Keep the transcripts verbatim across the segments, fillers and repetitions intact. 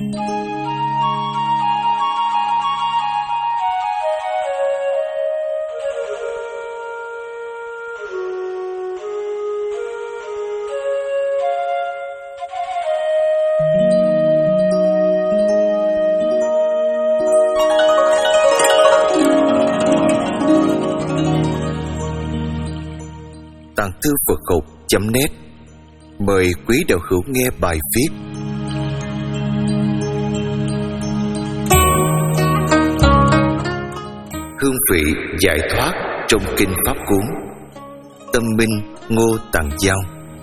Tàng thư Phật học chấm net mời quý đạo hữu nghe bài viết Hương vị giải thoát trong kinh Pháp Cú. Tâm Minh Ngô Tạng Giao.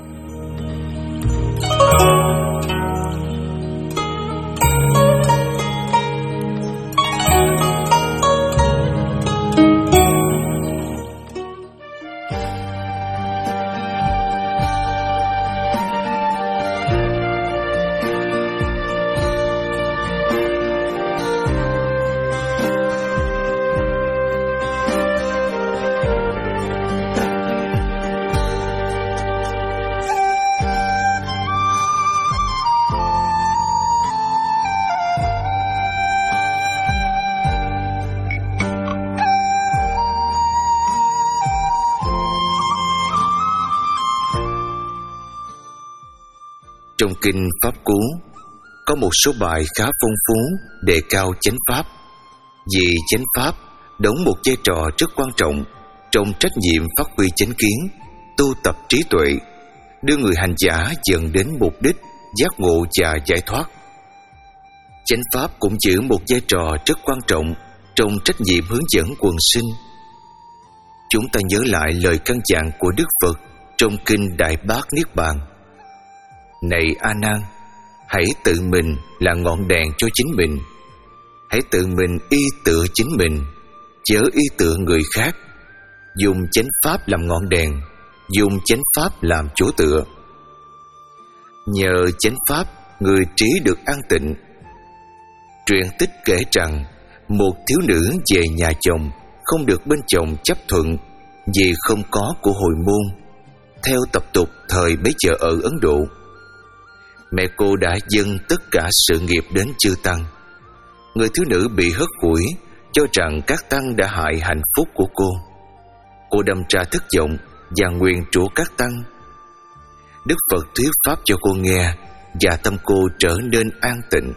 Trong kinh Pháp Cú có một số bài khá phong phú đề cao chánh pháp, vì chánh pháp đóng một vai trò rất quan trọng trong trách nhiệm phát huy chánh kiến, tu tập trí tuệ, đưa người hành giả dần đến mục đích giác ngộ và giải thoát. Chánh pháp cũng giữ một vai trò rất quan trọng trong trách nhiệm hướng dẫn quần sinh. Chúng ta nhớ lại lời căn dặn của Đức Phật trong kinh Đại Bát Niết Bàn: Này A Nan, hãy tự mình là ngọn đèn cho chính mình. Hãy tự mình y tựa chính mình, chớ y tựa người khác. Dùng chánh pháp làm ngọn đèn, dùng chánh pháp làm chỗ tựa. Nhờ chánh pháp, người trí được an tịnh. Truyện tích kể rằng một thiếu nữ về nhà chồng, không được bên chồng chấp thuận vì không có của hồi môn, theo tập tục thời bấy giờ ở Ấn Độ. Mẹ cô đã dâng tất cả sự nghiệp đến chư tăng. Người thiếu nữ bị hất hủi, cho rằng các tăng đã hại hạnh phúc của cô. Cô đâm ra thất vọng và nguyền rủa các tăng. Đức Phật thuyết pháp cho cô nghe, và tâm cô trở nên an tịnh.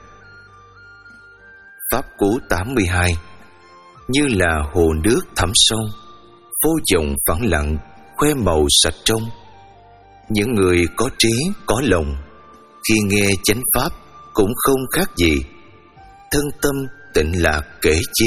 Pháp Cú tám mươi hai. Như là hồ nước thẳm sâu, vô vọng phẳng lặng, khoe màu sạch trong. Những người có trí, có lòng, khi nghe chánh pháp cũng không khác gì, thân tâm tịnh lạc kể chi.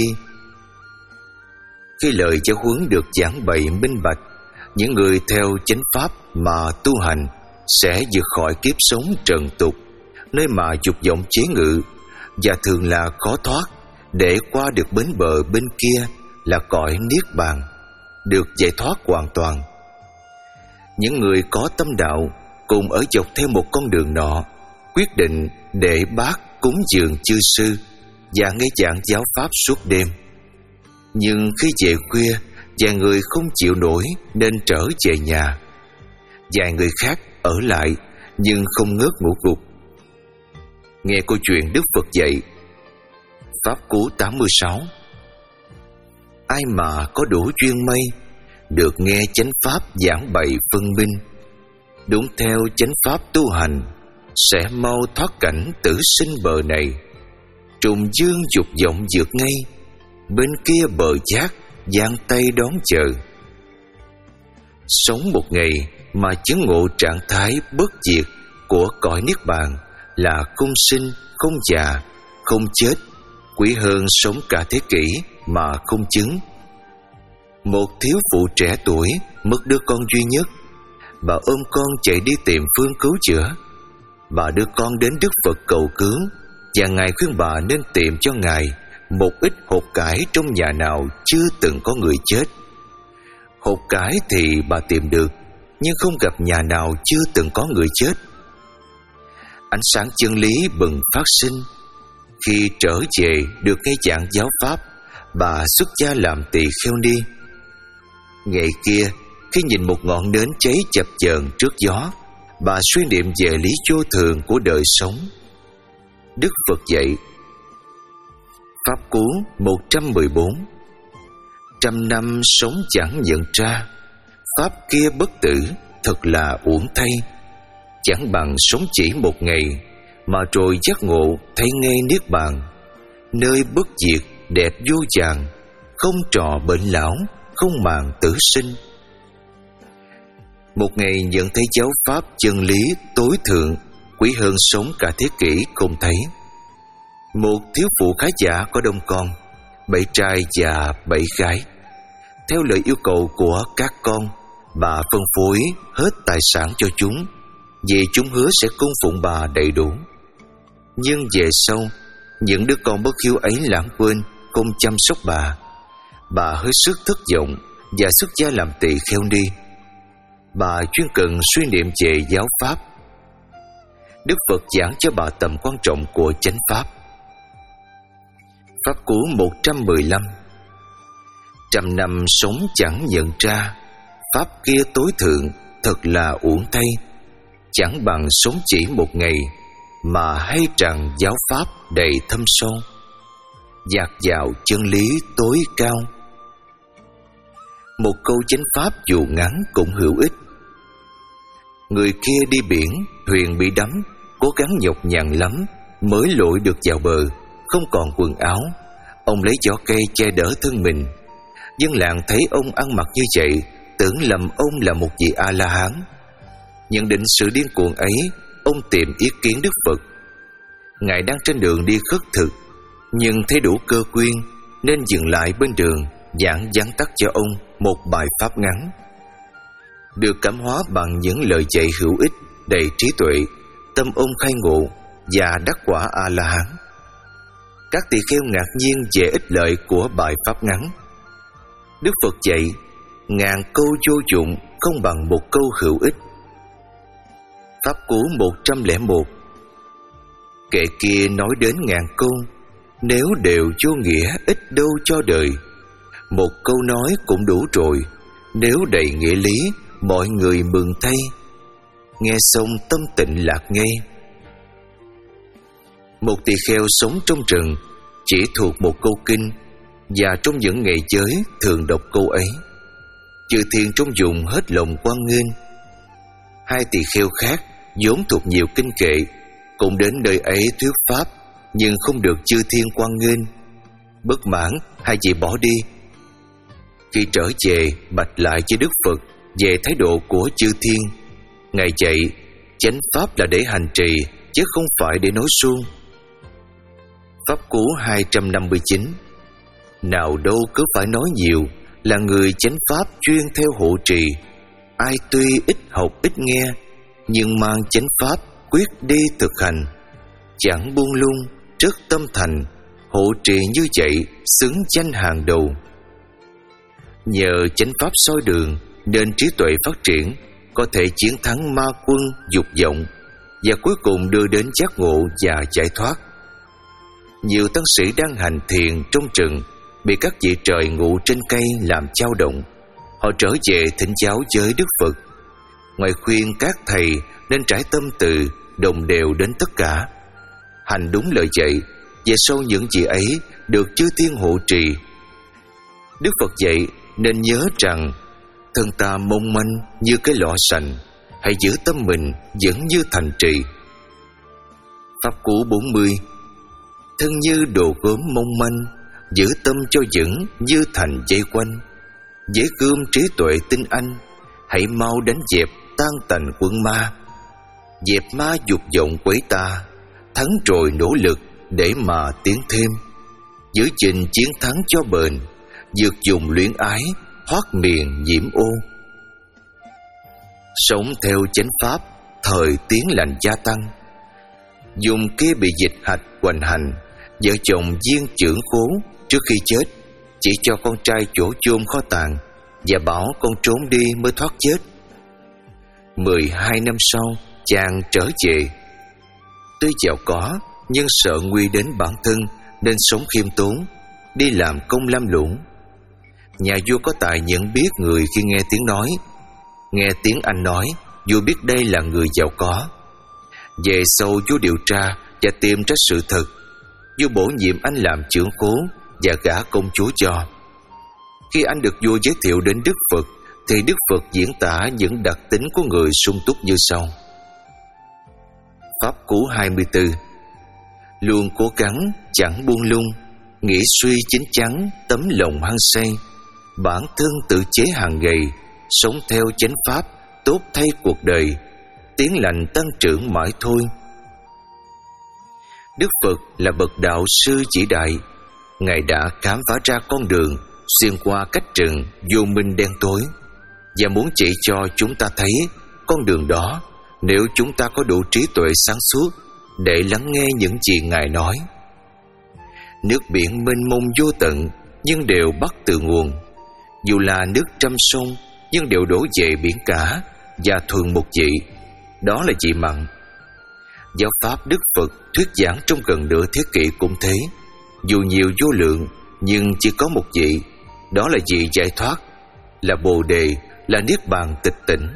Khi lời giáo huấn được giảng bày minh bạch, những người theo chánh pháp mà tu hành sẽ vượt khỏi kiếp sống trần tục, nơi mà dục vọng chế ngự, và thường là khó thoát, để qua được bến bờ bên kia là cõi niết bàn, được giải thoát hoàn toàn. Những người có tâm đạo cùng ở dọc theo một con đường nọ, quyết định để bác cúng dường chư sư và nghe giảng giáo pháp suốt đêm. Nhưng khi về khuya, vài người không chịu nổi nên trở về nhà. Vài người khác ở lại nhưng không ngớt ngủ gục. Nghe câu chuyện Đức Phật dạy. Pháp Cú tám mươi sáu. Ai mà có đủ duyên mây, được nghe chánh pháp giảng bày phân minh, đúng theo chánh pháp tu hành, sẽ mau thoát cảnh tử sinh bờ này. Trùng dương dục vọng vượt ngay, bên kia bờ giác giang tay đón chờ. Sống một ngày mà chứng ngộ trạng thái bất diệt của cõi niết bàn là không sinh, không già, không chết, quý hơn sống cả thế kỷ mà không chứng. Một thiếu phụ trẻ tuổi mất đứa con duy nhất. Bà ôm con chạy đi tìm phương cứu chữa. Bà đưa con đến Đức Phật cầu cứu, và Ngài khuyên bà nên tìm cho Ngài một ít hột cải trong nhà nào chưa từng có người chết. Hột cải thì bà tìm được, nhưng không gặp nhà nào chưa từng có người chết. Ánh sáng chân lý bừng phát sinh. Khi trở về được nghe giảng giáo pháp, bà xuất gia làm tỳ kheo ni. Ngày kia, khi nhìn một ngọn nến cháy chập chờn trước gió, bà suy niệm về lý vô thường của đời sống. Đức Phật dạy. Pháp cú một trăm mười bốn. Trăm năm sống chẳng nhận ra, pháp kia bất tử, thật là uổng thay. Chẳng bằng sống chỉ một ngày, mà rồi giác ngộ thấy ngay niết bàn. Nơi bất diệt đẹp vô vàng, không trò bệnh lão, không màng tử sinh. Một ngày nhận thấy giáo pháp chân lý tối thượng, quý hơn sống cả thế kỷ không thấy. Một thiếu phụ khá giả có đông con, bảy trai và bảy gái. Theo lời yêu cầu của các con, bà phân phối hết tài sản cho chúng, vì chúng hứa sẽ cung phụng bà đầy đủ. Nhưng về sau, những đứa con bất hiếu ấy lãng quên, không chăm sóc bà. Bà hơi sức thất vọng và xuất gia làm tỳ kheo ni. Bà chuyên cần suy niệm về giáo pháp. Đức Phật giảng cho bà tầm quan trọng của chánh pháp. Pháp cú một trăm mười lăm. Trăm năm sống chẳng nhận ra, pháp kia tối thượng, thật là uổng thay. Chẳng bằng sống chỉ một ngày, mà hay rằng giáo pháp đầy thâm sâu, dạt vào chân lý tối cao. Một câu chánh pháp dù ngắn cũng hữu ích. Người kia đi biển, thuyền bị đắm, cố gắng nhọc nhằn lắm mới lội được vào bờ, không còn quần áo. Ông lấy vỏ cây che đỡ thân mình. Dân làng thấy ông ăn mặc như vậy, tưởng lầm ông là một vị A-la-hán. Nhận định sự điên cuồng ấy, ông tìm ý kiến Đức Phật. Ngài đang trên đường đi khất thực, nhưng thấy đủ cơ quyên nên dừng lại bên đường, giảng vắn tắt cho ông một bài pháp ngắn. Được cảm hóa bằng những lời dạy hữu ích, đầy trí tuệ, tâm ông khai ngộ và đắc quả A-la-hán. Các tỳ kheo ngạc nhiên về ích lợi của bài pháp ngắn. Đức Phật dạy, ngàn câu vô dụng không bằng một câu hữu ích. Pháp cú một trăm lẻ một. Kệ kia nói đến ngàn câu, nếu đều vô nghĩa ích đâu cho đời. Một câu nói cũng đủ rồi, nếu đầy nghĩa lý mọi người mừng thay. Nghe xong tâm tịnh lạc ngay. Một tỳ kheo sống trong rừng, chỉ thuộc một câu kinh, và trong những ngày giới thường đọc câu ấy. Chư thiên trong vùng hết lòng hoan nghênh. Hai tỳ kheo khác vốn thuộc nhiều kinh kệ, cũng đến nơi ấy thuyết pháp, nhưng không được chư thiên hoan nghênh. Bất mãn, hai vị bỏ đi. Khi trở về, bạch lại với Đức Phật về thái độ của chư thiên. Ngài dạy, chánh pháp là để hành trì, chứ không phải để nói suông. Pháp cú hai trăm năm mươi chín. Nào đâu cứ phải nói nhiều, là người chánh pháp chuyên theo hộ trì. Ai tuy ít học ít nghe, nhưng mang chánh pháp quyết đi thực hành. Chẳng buông lung, rất tâm thành, hộ trì như vậy xứng danh hàng đầu. Nhờ chánh pháp soi đường nên trí tuệ phát triển, có thể chiến thắng ma quân dục vọng, và cuối cùng đưa đến giác ngộ và giải thoát. Nhiều tăng sĩ đang hành thiền trong rừng, bị các vị trời ngụ trên cây làm chao động. Họ trở về thỉnh giáo với Đức Phật. Ngoài khuyên các thầy nên trải tâm từ đồng đều đến tất cả, hành đúng lời dạy, về sau những vị ấy được chư thiên hộ trì. Đức Phật dạy nên nhớ rằng thân ta mong manh như cái lọ sành, hãy giữ tâm mình vững như thành trì. Pháp cú bốn mươi. Thân như đồ gốm mong manh, giữ tâm cho vững như thành dây quanh. Dễ gươm trí tuệ tinh anh, hãy mau đánh dẹp tan tành quân ma. Dẹp ma dục vọng quấy ta, thắng rồi nỗ lực để mà tiến thêm. Giữ gìn chiến thắng cho bền, vượt dùng luyện ái, thoát miền nhiễm ô. Sống theo chánh pháp, thời tiến lành gia tăng. Dùng kia bị dịch hạch hoành hành, vợ chồng viên trưởng khố trước khi chết chỉ cho con trai chỗ chôn kho tàng, và bảo con trốn đi mới thoát chết. Mười hai năm sau, chàng trở về. Tuy giàu có, nhưng sợ nguy đến bản thân nên sống khiêm tốn, đi làm công lam lũng. Nhà vua có tài nhận biết người khi nghe tiếng nói. Nghe tiếng Anh nói, vua biết đây là người giàu có. Về sau vua điều tra và tìm ra sự thật. Vua bổ nhiệm anh làm trưởng cố và gả công chúa cho. Khi anh được vua giới thiệu đến Đức Phật, thì Đức Phật diễn tả những đặc tính của người sung túc như sau. Pháp cú hai mươi tư. Luôn cố gắng, chẳng buông lung, nghĩ suy chín chắn, tấm lòng hăng say, bản thân tự chế hàng ngày, sống theo chánh pháp, tốt thay cuộc đời, tiếng lành tăng trưởng mãi thôi. Đức Phật là bậc đạo sư chỉ đại. Ngài đã khám phá ra con đường xuyên qua cách rừng vô minh đen tối, và muốn chỉ cho chúng ta thấy con đường đó nếu chúng ta có đủ trí tuệ sáng suốt để lắng nghe những gì Ngài nói. Nước biển mênh mông vô tận nhưng đều bắt từ nguồn, dù là nước trăm sông nhưng đều đổ về biển cả và thuần một vị, đó là vị mặn. Giáo pháp Đức Phật thuyết giảng trong gần nửa thế kỷ cũng thế, dù nhiều vô lượng nhưng chỉ có một vị, đó là vị giải thoát, là Bồ Đề, là Niết Bàn tịch tỉnh.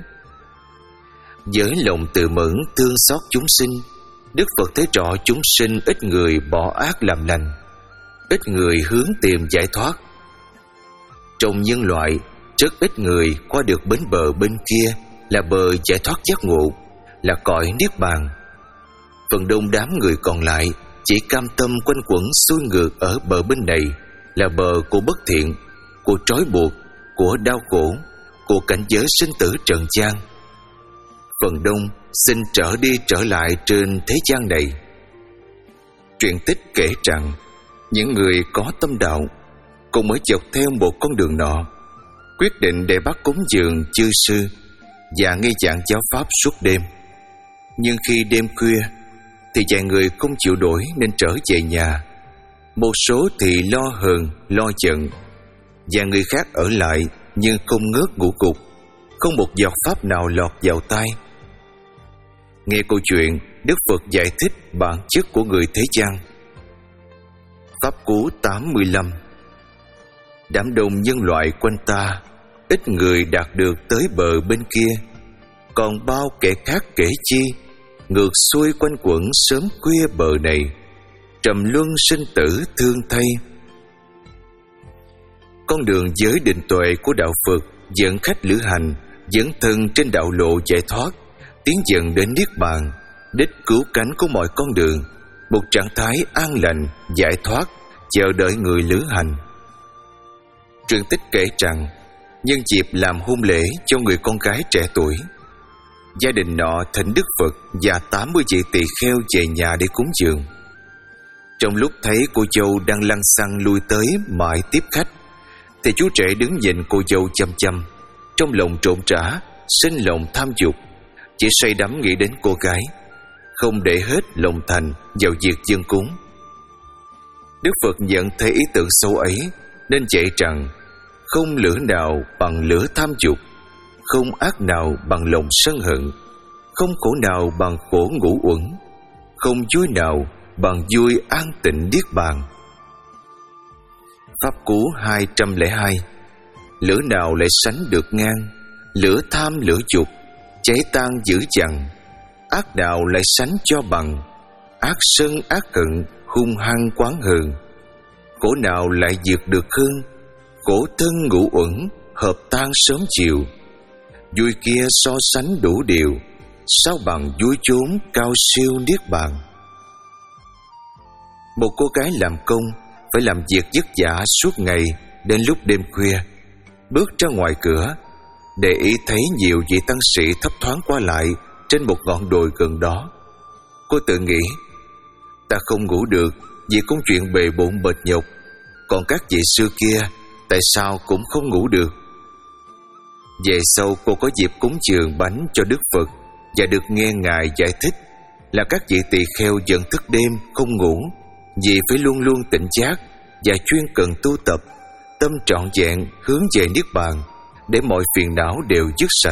Với lòng từ mẫn thương xót chúng sinh, Đức Phật thấy rõ chúng sinh ít người bỏ ác làm lành, ít người hướng tìm giải thoát. Trong nhân loại, rất ít người qua được bến bờ bên kia là bờ giải thoát giác ngộ, là cõi Niết Bàn. Phần đông đám người còn lại chỉ cam tâm quanh quẩn xuôi ngược ở bờ bên này, là bờ của bất thiện, của trói buộc, của đau khổ, của cảnh giới sinh tử trần gian. Phần đông xin trở đi trở lại trên thế gian này. Truyện tích kể rằng những người có tâm đạo cùng mới dọc theo một con đường nọ, quyết định để bắt cúng dường chư sư và nghe giảng giáo pháp suốt đêm. Nhưng khi đêm khuya thì vài người không chịu nổi nên trở về nhà. Một số thì lo hờn, lo giận, và người khác ở lại nhưng không ngớt ngủ gục, không một giọt pháp nào lọt vào tai. Nghe câu chuyện, Đức Phật giải thích bản chất của người thế gian. Pháp cú tám mươi lăm. Đám đông nhân loại quanh ta, ít người đạt được tới bờ bên kia, còn bao kẻ khác kể chi, ngược xuôi quanh quẩn sớm khuya bờ này, trầm luân sinh tử thương thay. Con đường giới định tuệ của đạo Phật dẫn khách lữ hành dẫn thân trên đạo lộ giải thoát, tiến dần đến Niết Bàn, đích cứu cánh của mọi con đường, một trạng thái an lành, giải thoát, chờ đợi người lữ hành. Truyện tích kể rằng, nhân dịp làm hôn lễ cho người con gái trẻ tuổi, gia đình nọ thỉnh Đức Phật và tám mươi vị tỳ kheo về nhà để cúng dường. Trong lúc thấy cô dâu đang lăng xăng lui tới mãi tiếp khách, thì chú rể đứng nhìn cô dâu chăm chăm, trong lòng trộn rã, sinh lòng tham dục, chỉ say đắm nghĩ đến cô gái, không để hết lòng thành vào việc dâng cúng. Đức Phật nhận thấy ý tưởng sâu ấy nên dạy rằng, không lửa nào bằng lửa tham dục, không ác nào bằng lòng sân hận, không khổ nào bằng khổ ngũ uẩn, không vui nào bằng vui an tịnh niết bàn. Pháp cú hai trăm lẻ hai. Lửa nào lại sánh được ngang, lửa tham lửa dục, cháy tan dữ dằn, ác nào lại sánh cho bằng, ác sân ác hận, hung hăng quán hờn. Khổ nào lại diệt được hơn, khổ thân ngũ uẩn, hợp tan sớm chiều. Vui kia so sánh đủ điều, sao bằng vui chốn cao siêu niết bàn. Một cô gái làm công phải làm việc vất vả suốt ngày đến lúc đêm khuya, bước ra ngoài cửa để ý thấy nhiều vị tăng sĩ thấp thoáng qua lại trên một ngọn đồi gần đó. Cô tự nghĩ, ta không ngủ được vì công chuyện bề bộn mệt nhọc, còn các vị sư kia tại sao cũng không ngủ được. Về sau cô có dịp cúng dường bánh cho Đức Phật và được nghe Ngài giải thích là các vị tỳ kheo vẫn thức đêm không ngủ vì phải luôn luôn tỉnh giác và chuyên cần tu tập, tâm trọn vẹn hướng về Niết Bàn để mọi phiền não đều dứt sạch.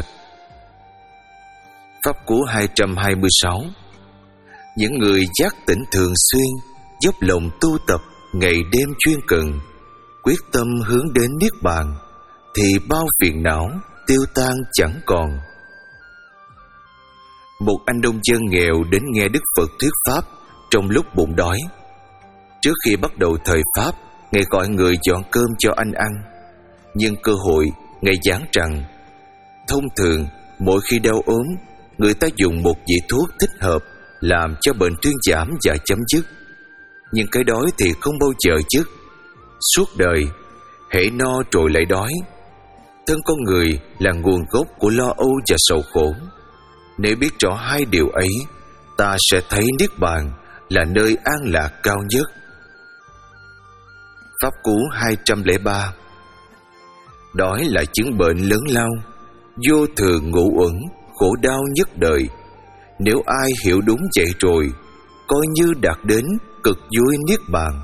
Pháp cú hai trăm hai mươi sáu. Những người giác tỉnh thường xuyên, dốc lòng tu tập, ngày đêm chuyên cần, quyết tâm hướng đến Niết Bàn, thì bao phiền não tiêu tan chẳng còn. Một anh nông dân nghèo đến nghe Đức Phật thuyết pháp trong lúc bụng đói. Trước khi bắt đầu thời Pháp, Ngài gọi người dọn cơm cho anh ăn. Nhưng cơ hội, Ngài giảng rằng thông thường mỗi khi đau ốm, người ta dùng một vị thuốc thích hợp làm cho bệnh thuyên giảm và chấm dứt. Nhưng cái đói thì không bao giờ dứt. Suốt đời, hễ no rồi lại đói. Thân con người là nguồn gốc của lo âu và sầu khổ. Nếu biết rõ hai điều ấy, ta sẽ thấy Niết Bàn là nơi an lạc cao nhất. Pháp Cú hai trăm lẻ ba. Đói là chứng bệnh lớn lao, vô thường ngũ uẩn, khổ đau nhất đời. Nếu ai hiểu đúng vậy rồi, coi như đạt đến cực vui Niết Bàn.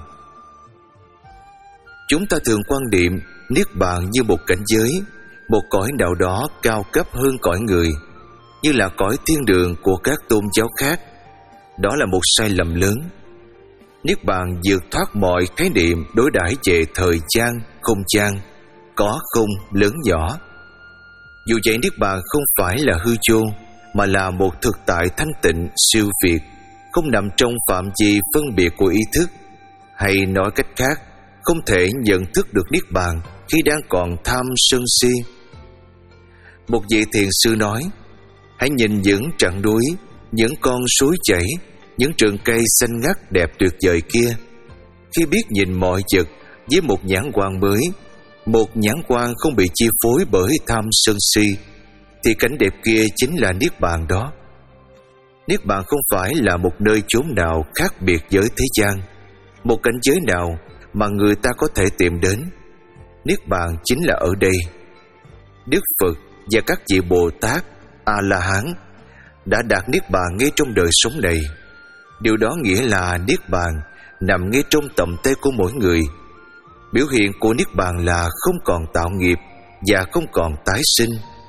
Chúng ta thường quan niệm Niết Bàn như một cảnh giới, một cõi nào đó cao cấp hơn cõi người, như là cõi thiên đường của các tôn giáo khác. Đó là một sai lầm lớn. Niết Bàn vượt thoát mọi khái niệm đối đãi về thời gian, không gian, có không, lớn nhỏ. Dù vậy, Niết Bàn không phải là hư vô, mà là một thực tại thanh tịnh siêu việt, không nằm trong phạm vi phân biệt của ý thức. Hay nói cách khác, không thể nhận thức được Niết Bàn khi đang còn tham sân si. Một vị thiền sư nói: hãy nhìn những trận núi, những con suối chảy, những rừng cây xanh ngắt đẹp tuyệt vời kia. Khi biết nhìn mọi vật với một nhãn quan mới, một nhãn quan không bị chi phối bởi tham sân si, thì cảnh đẹp kia chính là Niết Bàn đó. Niết Bàn không phải là một nơi chốn nào khác biệt với thế gian, một cảnh giới nào mà người ta có thể tìm đến. Niết Bàn chính là ở đây. Đức Phật và các vị Bồ Tát, A-la-hán đã đạt Niết Bàn ngay trong đời sống này. Điều đó nghĩa là Niết Bàn nằm ngay trong tầm tay của mỗi người. Biểu hiện của Niết Bàn là không còn tạo nghiệp và không còn tái sinh.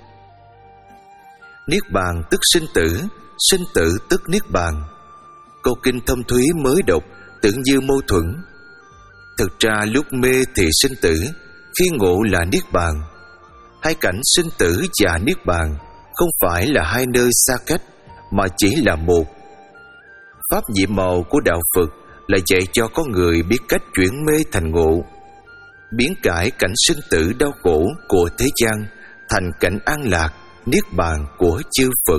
Niết Bàn tức sinh tử, sinh tử tức Niết Bàn. Câu kinh thâm thúy mới đọc tưởng như mâu thuẫn. Thực ra lúc mê thì sinh tử, khi ngộ là Niết Bàn. Hai cảnh sinh tử và Niết Bàn không phải là hai nơi xa cách, mà chỉ là một. Pháp nhiệm màu của đạo Phật là dạy cho con người biết cách chuyển mê thành ngộ, biến cải cảnh sinh tử đau khổ của thế gian thành cảnh an lạc, Niết Bàn của chư Phật.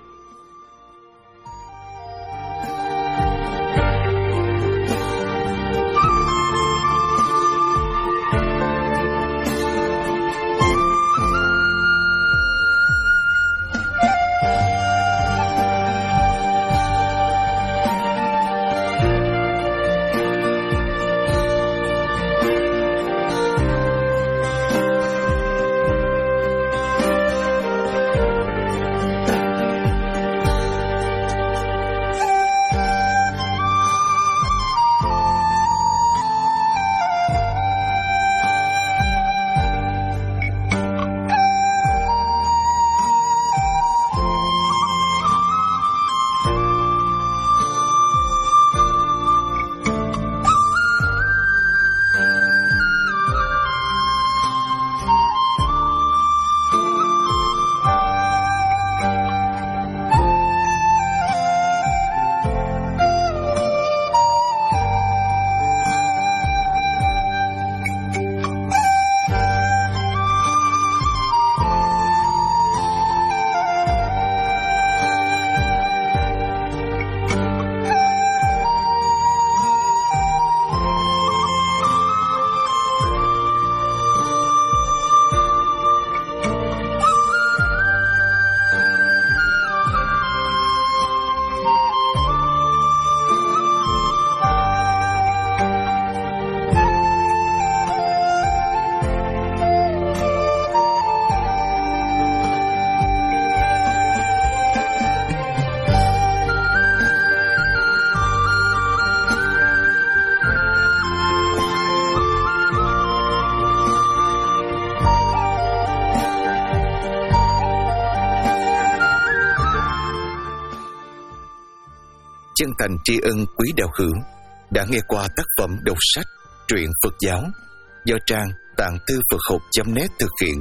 Chân thành tri ân quý đạo hữu đã nghe qua tác phẩm đọc sách truyện Phật giáo do trang tạng thư Phật học chấm net thực hiện.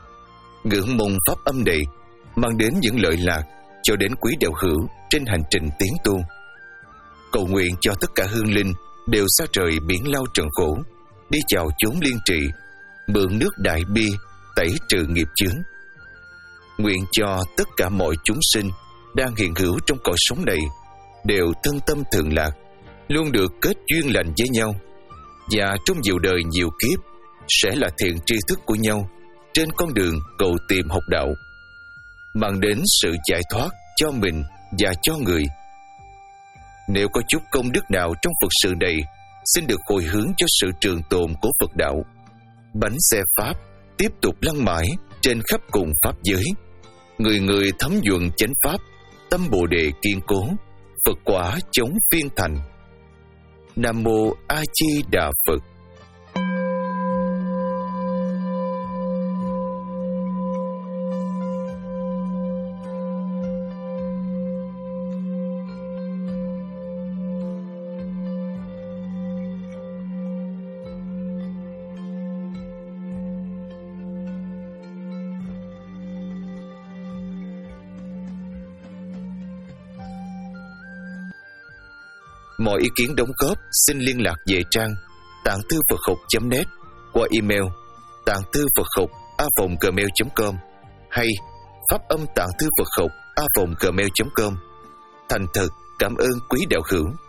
Ngưỡng mong pháp âm này mang đến những lợi lạc cho đến quý đạo hữu trên hành trình tiến tu. cầu nguyện cho tất cả hương linh đều xa trời biển lao trần khổ, đi vào chốn liên trị, mượn nước đại bi tẩy trừ nghiệp chướng. Nguyện cho tất cả mọi chúng sinh đang hiện hữu trong cõi sống này đều thân tâm thường lạc, luôn được kết duyên lành với nhau, và trong nhiều đời nhiều kiếp sẽ là thiện tri thức của nhau trên con đường cầu tìm học đạo, mang đến sự giải thoát cho mình và cho người. Nếu có chút công đức nào trong Phật sự này, xin được hồi hướng cho sự trường tồn của Phật đạo. Bánh xe Pháp tiếp tục lăn mãi trên khắp cùng Pháp giới. Người người thấm nhuận chánh Pháp, tâm Bồ Đề kiên cố, Phật quả chống phiên thành. Nam Mô A Di Đà Phật. Mọi ý kiến đóng góp xin liên lạc về trang tạng thư Phật học chấm net qua email tạng thư Phật học a vòng gmail chấm com hay pháp âm tạng thư Phật học a vòng gmail chấm com. Thành thật cảm ơn quý đạo hữu.